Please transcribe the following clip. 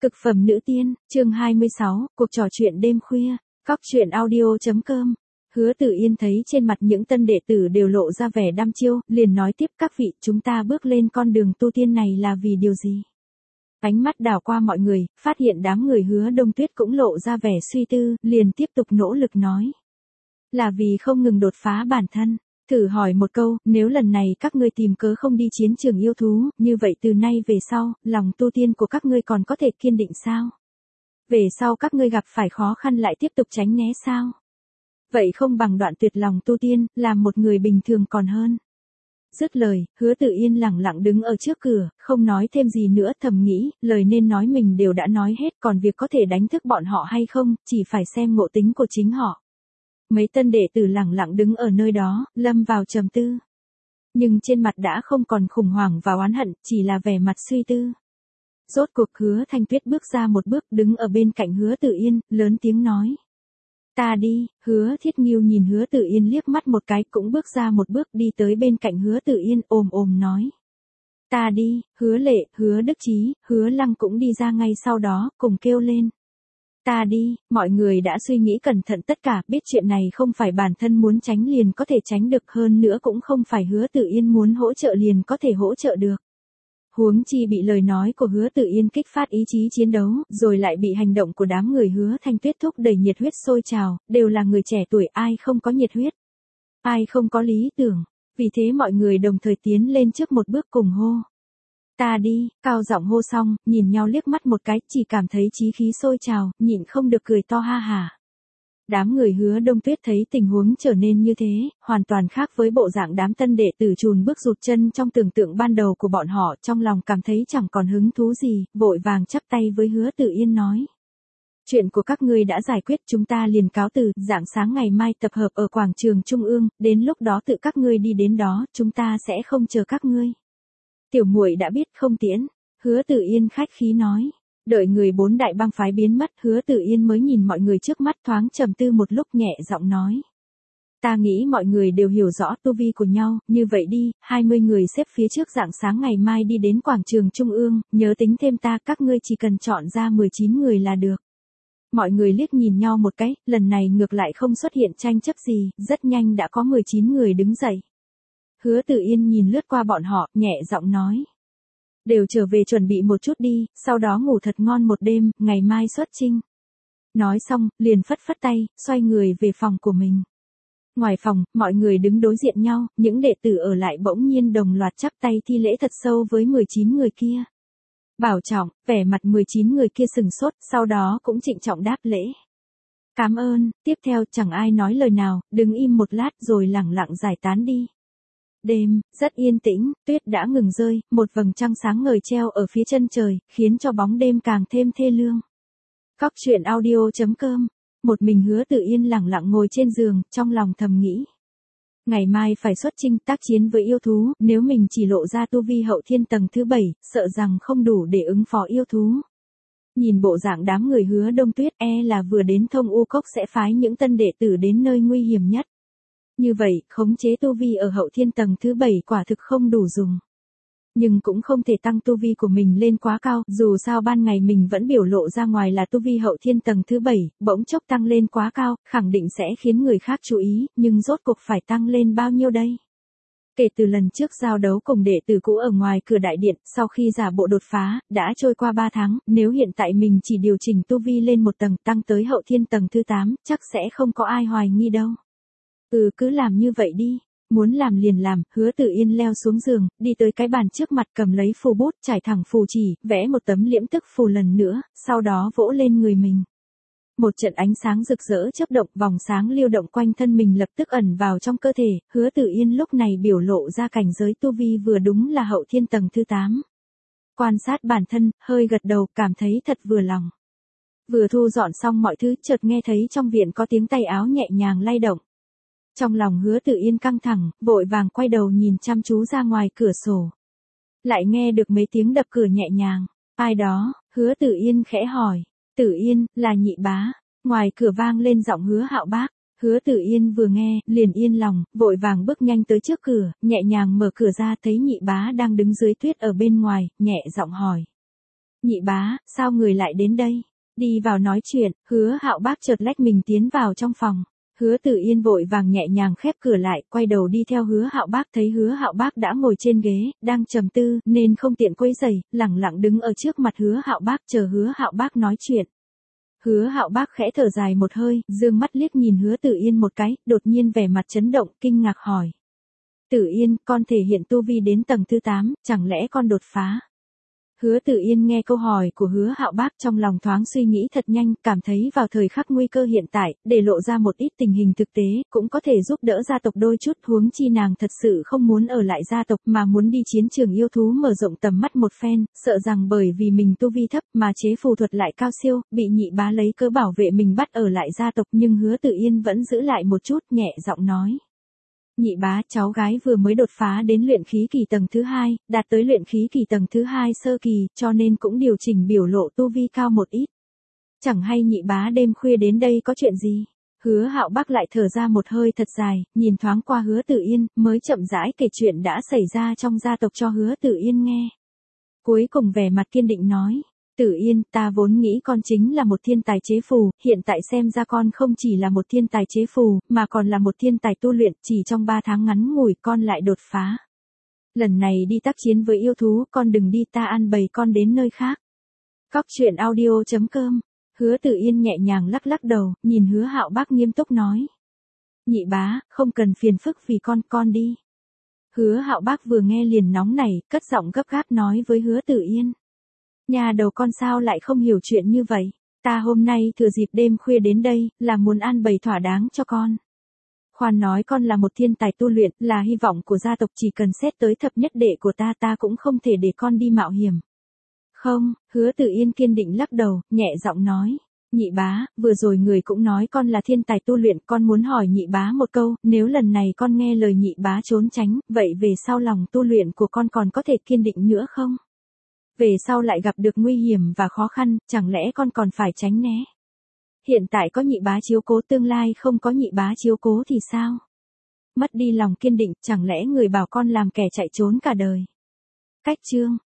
Cực phẩm nữ tiên, chương 26, cuộc trò chuyện đêm khuya, Cóc truyện audio.com. Hứa Tử Yên thấy trên mặt những tân đệ tử đều lộ ra vẻ đăm chiêu, liền nói tiếp: các vị, chúng ta bước lên con đường tu tiên này là vì điều gì? Ánh mắt đảo qua mọi người, phát hiện đám người Hứa Đông Tuyết cũng lộ ra vẻ suy tư, liền tiếp tục nỗ lực nói. Là vì không ngừng đột phá bản thân. Thử hỏi một câu, nếu lần này các ngươi tìm cớ không đi chiến trường yêu thú, như vậy từ nay về sau, lòng tu tiên của các ngươi còn có thể kiên định sao? Về sau các ngươi gặp phải khó khăn lại tiếp tục tránh né sao? Vậy không bằng đoạn tuyệt lòng tu tiên, làm một người bình thường còn hơn. Dứt lời, Hứa Tử Yên lẳng lặng đứng ở trước cửa, không nói thêm gì nữa, thầm nghĩ, lời nên nói mình đều đã nói hết, còn việc có thể đánh thức bọn họ hay không, chỉ phải xem ngộ tính của chính họ. Mấy tân đệ tử lẳng lặng đứng ở nơi đó, lâm vào trầm tư. Nhưng trên mặt đã không còn khủng hoảng và oán hận, chỉ là vẻ mặt suy tư. Rốt cuộc Hứa Thanh Tuyết bước ra một bước, đứng ở bên cạnh Hứa Tử Yên, lớn tiếng nói. Ta đi. Hứa Thiết Nghiêu nhìn Hứa Tử Yên liếc mắt một cái, cũng bước ra một bước đi tới bên cạnh Hứa Tử Yên, ồm nói. Ta đi. Hứa Lệ, Hứa Đức Chí, Hứa Lăng cũng đi ra ngay sau đó, cùng kêu lên. Ta đi. Mọi người đã suy nghĩ cẩn thận tất cả, biết chuyện này không phải bản thân muốn tránh liền có thể tránh được, hơn nữa cũng không phải Hứa Tử Yên muốn hỗ trợ liền có thể hỗ trợ được. Huống chi bị lời nói của Hứa Tử Yên kích phát ý chí chiến đấu, rồi lại bị hành động của đám người Hứa Thanh Tuyết thúc đẩy nhiệt huyết sôi trào, đều là người trẻ tuổi, ai không có nhiệt huyết, ai không có lý tưởng, vì thế mọi người đồng thời tiến lên trước một bước cùng hô. Ta đi. Cao giọng hô xong, nhìn nhau liếc mắt một cái, chỉ cảm thấy chí khí sôi trào, nhịn không được cười to ha hả. Đám người Hứa Đông Tuyết thấy tình huống trở nên như thế, hoàn toàn khác với bộ dạng đám tân đệ tử chùn bước rụt chân trong tưởng tượng ban đầu của bọn họ, trong lòng cảm thấy chẳng còn hứng thú gì, vội vàng chắp tay với Hứa Tử Yên nói. Chuyện của các ngươi đã giải quyết, chúng ta liền cáo từ, rạng sáng ngày mai tập hợp ở quảng trường Trung ương, đến lúc đó tự các ngươi đi đến đó, chúng ta sẽ không chờ các ngươi. Tiểu muội đã biết, không tiễn. Hứa Tử Yên khách khí nói. Đợi người bốn đại bang phái biến mất, Hứa Tử Yên mới nhìn mọi người trước mắt, thoáng trầm tư một lúc, nhẹ giọng nói. Ta nghĩ mọi người đều hiểu rõ tu vi của nhau, như vậy đi, 20 người xếp phía trước, rạng sáng ngày mai đi đến quảng trường Trung ương, nhớ tính thêm ta, các ngươi chỉ cần chọn ra 19 người là được. Mọi người liếc nhìn nhau một cái, lần này ngược lại không xuất hiện tranh chấp gì, rất nhanh đã có 19 người đứng dậy. Hứa Tử Yên nhìn lướt qua bọn họ, nhẹ giọng nói. Đều trở về chuẩn bị một chút đi, sau đó ngủ thật ngon một đêm, ngày mai xuất chinh. Nói xong, liền phất phất tay, xoay người về phòng của mình. Ngoài phòng, mọi người đứng đối diện nhau, những đệ tử ở lại bỗng nhiên đồng loạt chắp tay thi lễ thật sâu với 19 người kia. Bảo trọng, vẻ mặt 19 người kia sừng sốt, sau đó cũng trịnh trọng đáp lễ. Cảm ơn. Tiếp theo chẳng ai nói lời nào, đứng im một lát rồi lẳng lặng giải tán đi. Đêm, rất yên tĩnh, tuyết đã ngừng rơi, một vầng trăng sáng ngời treo ở phía chân trời, khiến cho bóng đêm càng thêm thê lương. Cóc truyện audio.com. Một mình Hứa Tử Yên lẳng lặng ngồi trên giường, trong lòng thầm nghĩ. Ngày mai phải xuất chinh tác chiến với yêu thú, nếu mình chỉ lộ ra tu vi hậu thiên tầng thứ 7, sợ rằng không đủ để ứng phó yêu thú. Nhìn bộ dạng đám người Hứa Đông Tuyết, là vừa đến Thông U Cốc sẽ phái những tân đệ tử đến nơi nguy hiểm nhất. Như vậy, khống chế tu vi ở hậu thiên tầng thứ 7 quả thực không đủ dùng. Nhưng cũng không thể tăng tu vi của mình lên quá cao, dù sao ban ngày mình vẫn biểu lộ ra ngoài là tu vi hậu thiên tầng thứ 7, bỗng chốc tăng lên quá cao, khẳng định sẽ khiến người khác chú ý, nhưng rốt cuộc phải tăng lên bao nhiêu đây? Kể từ lần trước giao đấu cùng đệ tử cũ ở ngoài cửa đại điện, sau khi giả bộ đột phá, đã trôi qua 3 tháng, nếu hiện tại mình chỉ điều chỉnh tu vi lên một tầng, tăng tới hậu thiên tầng thứ 8, chắc sẽ không có ai hoài nghi đâu. Cứ làm như vậy đi. Muốn làm liền làm. Hứa Tử Yên leo xuống giường, đi tới cái bàn trước mặt, cầm lấy phù bút, trải thẳng phù chỉ, vẽ một tấm liễm tức phù lần nữa, sau đó vỗ lên người mình. Một trận ánh sáng rực rỡ chớp động, vòng sáng lưu động quanh thân mình lập tức ẩn vào trong cơ thể, Hứa Tử Yên lúc này biểu lộ ra cảnh giới tu vi vừa đúng là hậu thiên tầng thứ 8. Quan sát bản thân, hơi gật đầu, cảm thấy thật vừa lòng. Vừa thu dọn xong mọi thứ, chợt nghe thấy trong viện có tiếng tay áo nhẹ nhàng lay động. Trong lòng Hứa Tử Yên căng thẳng, vội vàng quay đầu nhìn chăm chú ra ngoài cửa sổ. Lại nghe được mấy tiếng đập cửa nhẹ nhàng. Ai đó? Hứa Tử Yên khẽ hỏi. Tử Yên, là Nhị bá. Ngoài cửa vang lên giọng Hứa Hạo Bác. Hứa Tử Yên vừa nghe, liền yên lòng, vội vàng bước nhanh tới trước cửa, nhẹ nhàng mở cửa ra, thấy Nhị bá đang đứng dưới tuyết ở bên ngoài, nhẹ giọng hỏi. Nhị bá, sao người lại đến đây? Đi vào nói chuyện, Hứa Hạo Bác chợt lách mình tiến vào trong phòng. Hứa Tử Yên vội vàng nhẹ nhàng khép cửa lại, quay đầu đi theo Hứa Hạo Bác, thấy Hứa Hạo Bác đã ngồi trên ghế, đang trầm tư, nên không tiện quấy rầy, lẳng lặng đứng ở trước mặt Hứa Hạo Bác chờ Hứa Hạo Bác nói chuyện. Hứa Hạo Bác khẽ thở dài một hơi, dương mắt liếc nhìn Hứa Tử Yên một cái, đột nhiên vẻ mặt chấn động, kinh ngạc hỏi. Tử Yên, con thể hiện tu vi đến tầng thứ 8, chẳng lẽ con đột phá? Hứa Tử Yên nghe câu hỏi của Hứa Hạo Bác trong lòng thoáng suy nghĩ thật nhanh, cảm thấy vào thời khắc nguy cơ hiện tại, để lộ ra một ít tình hình thực tế, cũng có thể giúp đỡ gia tộc đôi chút, huống chi nàng thật sự không muốn ở lại gia tộc mà muốn đi chiến trường yêu thú mở rộng tầm mắt một phen, sợ rằng bởi vì mình tu vi thấp mà chế phù thuật lại cao siêu, bị nhị bá lấy cớ bảo vệ mình bắt ở lại gia tộc, nhưng Hứa Tử Yên vẫn giữ lại một chút, nhẹ giọng nói. Nhị bá, cháu gái vừa mới đột phá đến luyện khí kỳ tầng thứ 2, đạt tới luyện khí kỳ tầng thứ 2 sơ kỳ, cho nên cũng điều chỉnh biểu lộ tu vi cao một ít. Chẳng hay nhị bá đêm khuya đến đây có chuyện gì? Hứa Hạo Bác lại thở ra một hơi thật dài, nhìn thoáng qua Hứa Tử Yên, mới chậm rãi kể chuyện đã xảy ra trong gia tộc cho Hứa Tử Yên nghe. Cuối cùng vẻ mặt kiên định nói. Tử Yên, ta vốn nghĩ con chính là một thiên tài chế phù, hiện tại xem ra con không chỉ là một thiên tài chế phù, mà còn là một thiên tài tu luyện, chỉ trong 3 tháng ngắn ngủi con lại đột phá. Lần này đi tác chiến với yêu thú, con đừng đi, ta an bày con đến nơi khác. Cóc truyện audio.com. Hứa Tử Yên nhẹ nhàng lắc lắc đầu, nhìn Hứa Hạo Bác nghiêm túc nói. Nhị bá, không cần phiền phức vì con đi. Hứa Hạo Bác vừa nghe liền nóng nảy, cất giọng gấp gáp nói với Hứa Tử Yên. Nhà đầu con sao lại không hiểu chuyện như vậy, ta hôm nay thừa dịp đêm khuya đến đây, là muốn an bày thỏa đáng cho con. Khoan nói con là một thiên tài tu luyện, là hy vọng của gia tộc, chỉ cần xét tới thập nhất đệ của ta cũng không thể để con đi mạo hiểm. Không, Hứa Tử Yên kiên định lắc đầu, nhẹ giọng nói. Nhị bá, vừa rồi người cũng nói con là thiên tài tu luyện, con muốn hỏi nhị bá một câu, nếu lần này con nghe lời nhị bá trốn tránh, vậy về sau lòng tu luyện của con còn có thể kiên định nữa không? Về sau lại gặp được nguy hiểm và khó khăn, chẳng lẽ con còn phải tránh né? Hiện tại có nhị bá chiếu cố, tương lai không có nhị bá chiếu cố thì sao? Mất đi lòng kiên định, chẳng lẽ người bảo con làm kẻ chạy trốn cả đời? Cách chương